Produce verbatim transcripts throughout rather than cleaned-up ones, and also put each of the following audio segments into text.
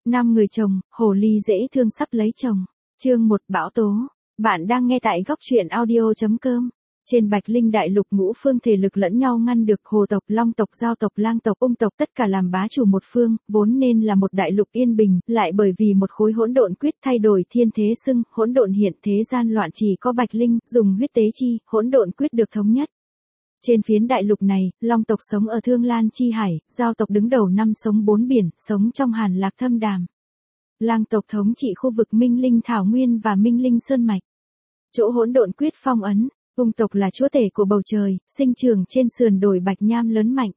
Năm người chồng, hồ ly dễ thương sắp lấy chồng. Chương một Bão tố. Bạn đang nghe tại góc truyện audio.com. Trên Bạch Linh đại lục ngũ phương thể lực lẫn nhau ngăn được, hồ tộc, long tộc, giao tộc, lang tộc, ung tộc tất cả làm bá chủ một phương, vốn nên là một đại lục yên bình, lại bởi vì một khối hỗn độn quyết thay đổi thiên thế xưng, hỗn độn hiện thế gian loạn, chỉ có Bạch Linh dùng huyết tế chi, hỗn độn quyết được thống nhất. Trên phiến đại lục này, long tộc sống ở Thương Lan chi hải, giao tộc đứng đầu năm sống bốn biển, sống trong Hàn Lạc Thâm Đàm. Lang tộc thống trị khu vực Minh Linh Thảo Nguyên và Minh Linh Sơn Mạch. Chỗ hỗn độn quyết phong ấn, ung tộc là chúa tể của bầu trời, sinh trưởng trên sườn đồi Bạch Nham lớn mạnh.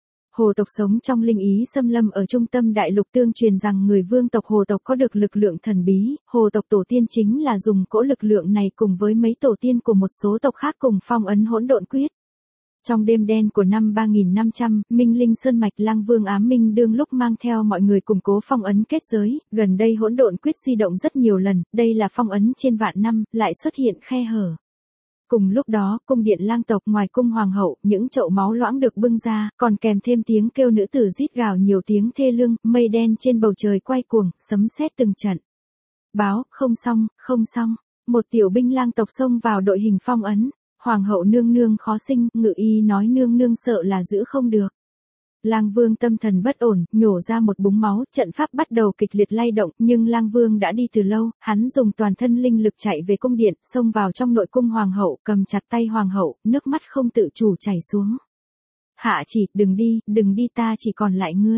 Hồ tộc sống trong linh ý xâm lâm ở trung tâm đại lục, tương truyền rằng người vương tộc hồ tộc có được lực lượng thần bí, hồ tộc tổ tiên chính là dùng cỗ lực lượng này cùng với mấy tổ tiên của một số tộc khác cùng phong ấn hỗn độn quyết. Trong đêm đen của năm ba nghìn năm trăm, Minh Linh Sơn Mạch, Lang Vương Ám Minh đương lúc mang theo mọi người củng cố phong ấn kết giới, gần đây hỗn độn quyết di động rất nhiều lần, đây là phong ấn trên vạn năm, lại xuất hiện khe hở. Cùng lúc đó, cung điện lang tộc, ngoài cung hoàng hậu, những chậu máu loãng được bưng ra, còn kèm thêm tiếng kêu nữ tử rít gào nhiều tiếng thê lương, mây đen trên bầu trời quay cuồng, sấm sét từng trận. Báo, không xong, không xong, một tiểu binh lang tộc xông vào đội hình phong ấn. Hoàng hậu nương nương khó sinh, ngự y nói nương nương sợ là giữ không được. Lang Vương tâm thần bất ổn, nhổ ra một búng máu, trận pháp bắt đầu kịch liệt lay động, nhưng Lang Vương đã đi từ lâu, hắn dùng toàn thân linh lực chạy về cung điện, xông vào trong nội cung hoàng hậu, cầm chặt tay hoàng hậu, nước mắt không tự chủ chảy xuống. Hạ chỉ, đừng đi, đừng đi, ta chỉ còn lại ngươi.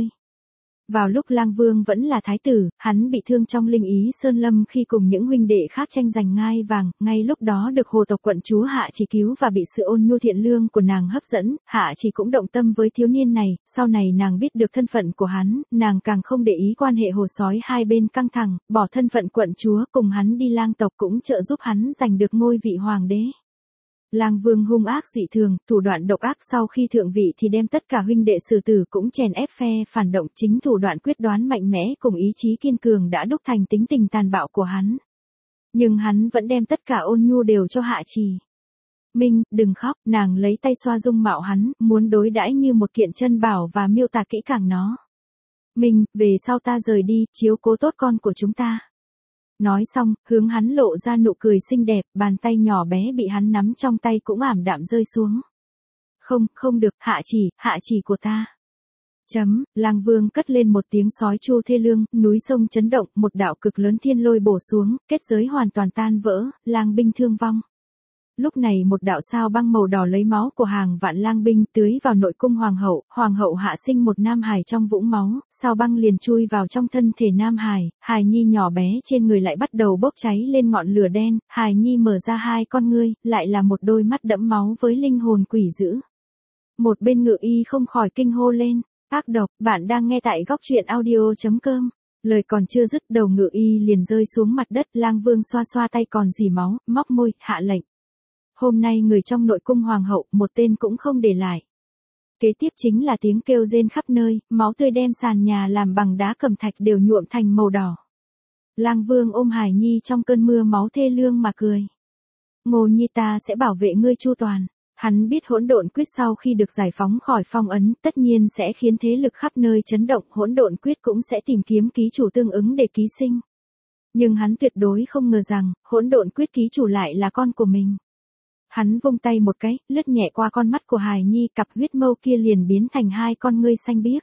Vào lúc Lang Vương vẫn là thái tử, hắn bị thương trong linh ý sơn lâm khi cùng những huynh đệ khác tranh giành ngai vàng, ngay lúc đó được hồ tộc quận chúa Hạ Chỉ cứu và bị sự ôn nhu thiện lương của nàng hấp dẫn, Hạ Chỉ cũng động tâm với thiếu niên này, sau này nàng biết được thân phận của hắn, nàng càng không để ý quan hệ hồ sói hai bên căng thẳng, bỏ thân phận quận chúa cùng hắn đi lang tộc cũng trợ giúp hắn giành được ngôi vị hoàng đế. Lang Vương hung ác dị thường, thủ đoạn độc ác, sau khi thượng vị thì đem tất cả huynh đệ xử tử, cũng chèn ép phe phản động, chính thủ đoạn quyết đoán mạnh mẽ cùng ý chí kiên cường đã đúc thành tính tình tàn bạo của hắn. Nhưng hắn vẫn đem tất cả ôn nhu đều cho Hạ Trì. Minh, đừng khóc, nàng lấy tay xoa dung mạo hắn, muốn đối đãi như một kiện chân bảo và miêu tả kỹ càng nó. Minh, về sau ta rời đi, chiếu cố tốt con của chúng ta. Nói xong, hướng hắn lộ ra nụ cười xinh đẹp, bàn tay nhỏ bé bị hắn nắm trong tay cũng ảm đạm rơi xuống. Không, không được, Hạ Chỉ, Hạ Chỉ của ta. Chấm, Lang Vương cất lên một tiếng sói chu thê lương, núi sông chấn động, một đạo cực lớn thiên lôi bổ xuống, kết giới hoàn toàn tan vỡ, lang binh thương vong. Lúc này một đạo sao băng màu đỏ lấy máu của hàng vạn lang binh tưới vào nội cung hoàng hậu, hoàng hậu hạ sinh một nam hài trong vũng máu, sao băng liền chui vào trong thân thể nam hài, hài nhi nhỏ bé trên người lại bắt đầu bốc cháy lên ngọn lửa đen, hài nhi mở ra hai con ngươi, lại là một đôi mắt đẫm máu với linh hồn quỷ dữ. Một bên ngự y không khỏi kinh hô lên, ác độc, bạn đang nghe tại góc truyện audio.com. Lời còn chưa dứt, đầu ngự y liền rơi xuống mặt đất, Lang Vương xoa xoa tay còn dì máu, móc môi, hạ lệnh. Hôm nay người trong nội cung hoàng hậu, một tên cũng không để lại. Kế tiếp chính là tiếng kêu rên khắp nơi, máu tươi đem sàn nhà làm bằng đá cẩm thạch đều nhuộm thành màu đỏ. Lang Vương ôm hài nhi trong cơn mưa máu thê lương mà cười. Ngô nhi, ta sẽ bảo vệ ngươi chu toàn. Hắn biết hỗn độn quyết sau khi được giải phóng khỏi phong ấn, tất nhiên sẽ khiến thế lực khắp nơi chấn động, hỗn độn quyết cũng sẽ tìm kiếm ký chủ tương ứng để ký sinh. Nhưng hắn tuyệt đối không ngờ rằng, hỗn độn quyết ký chủ lại là con của mình. Hắn vung tay một cái, lướt nhẹ qua con mắt của hài nhi, cặp huyết mâu kia liền biến thành hai con ngươi xanh biếc.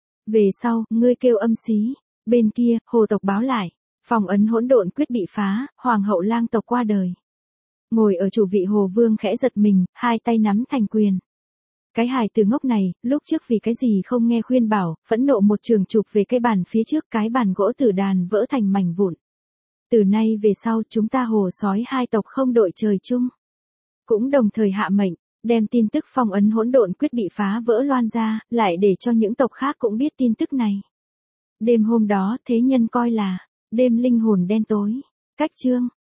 Về sau, ngươi kêu âm xí. Bên kia, hồ tộc báo lại, phong ấn hỗn độn quyết bị phá, hoàng hậu lang tộc qua đời. Ngồi ở chủ vị hồ vương khẽ giật mình, hai tay nắm thành quyền. Cái hài từ ngốc này, lúc trước vì cái gì không nghe khuyên bảo, phẫn nộ một trường chụp về cái bàn phía trước, cái bàn gỗ tử đàn vỡ thành mảnh vụn. Từ nay về sau, chúng ta hồ sói hai tộc không đội trời chung. Cũng đồng thời hạ mệnh, đem tin tức phong ấn hỗn độn quyết bị phá vỡ loan ra, lại để cho những tộc khác cũng biết tin tức này. Đêm hôm đó, thế nhân coi là đêm linh hồn đen tối. Cách chương